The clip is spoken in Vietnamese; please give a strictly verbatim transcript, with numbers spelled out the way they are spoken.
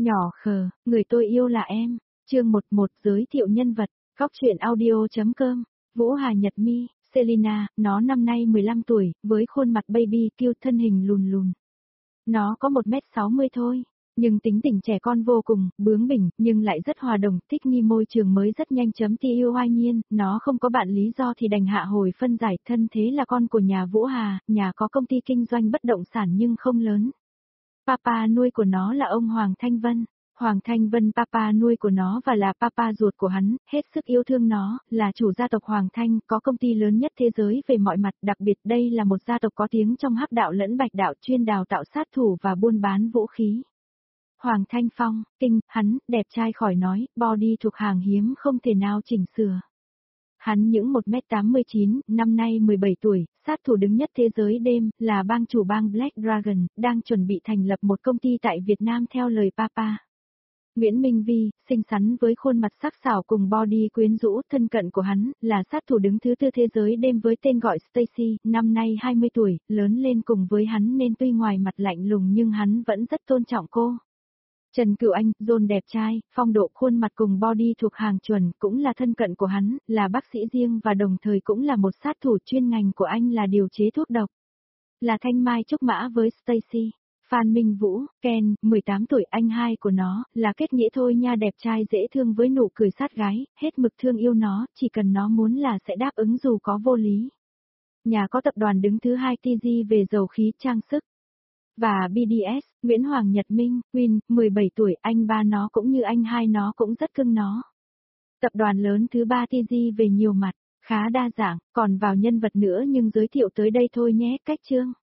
Nhỏ khờ, người tôi yêu là em. Chương mười một giới thiệu nhân vật, góc truyện audio.com. Vũ Hà Nhật Mi, Selina, nó năm nay mười lăm tuổi, với khuôn mặt baby cute, thân hình lùn lùn. Nó có một mét sáu mươi thôi, nhưng tính tình trẻ con vô cùng, bướng bỉnh, nhưng lại rất hòa đồng, thích nghi môi trường mới rất nhanh chấm tiêu hoài nhiên, nó không có bạn lý do thì đành hạ hồi phân giải, thân thế là con của nhà Vũ Hà, nhà có công ty kinh doanh bất động sản nhưng không lớn. Papa nuôi của nó là ông Hoàng Thanh Vân. Hoàng Thanh Vân papa nuôi của nó và là papa ruột của hắn, hết sức yêu thương nó, là chủ gia tộc Hoàng Thanh, có công ty lớn nhất thế giới về mọi mặt, đặc biệt đây là một gia tộc có tiếng trong hắc đạo lẫn bạch đạo, chuyên đào tạo sát thủ và buôn bán vũ khí. Hoàng Thanh Phong, tinh, hắn, đẹp trai khỏi nói, body thuộc hàng hiếm không thể nào chỉnh sửa. Hắn những một mét tám mươi chín, năm nay mười bảy tuổi, sát thủ đứng nhất thế giới đêm, là bang chủ bang Black Dragon, đang chuẩn bị thành lập một công ty tại Việt Nam theo lời papa. Nguyễn Minh Vi, xinh xắn với khuôn mặt sắc sảo cùng body quyến rũ, thân cận của hắn, là sát thủ đứng thứ tư thế giới đêm với tên gọi Stacy, năm nay hai mươi tuổi, lớn lên cùng với hắn nên tuy ngoài mặt lạnh lùng nhưng hắn vẫn rất tôn trọng cô. Trần Cửu Anh, John đẹp trai, phong độ khuôn mặt cùng body thuộc hàng chuẩn, cũng là thân cận của hắn, là bác sĩ riêng và đồng thời cũng là một sát thủ, chuyên ngành của anh là điều chế thuốc độc. Là thanh mai trúc mã với Stacy. Phan Minh Vũ, Ken, mười tám tuổi, anh hai của nó, là kết nghĩa thôi nha, đẹp trai dễ thương với nụ cười sát gái, hết mực thương yêu nó, chỉ cần nó muốn là sẽ đáp ứng dù có vô lý. Nhà có tập đoàn đứng thứ hai tê giê về dầu khí trang sức. Và bê đê ét, Nguyễn Hoàng Nhật Minh, Win, mười bảy tuổi, anh ba nó cũng như anh hai nó cũng rất cưng nó. Tập đoàn lớn thứ ba tê giê về nhiều mặt, khá đa dạng, còn vào nhân vật nữa nhưng giới thiệu tới đây thôi nhé, cách chương.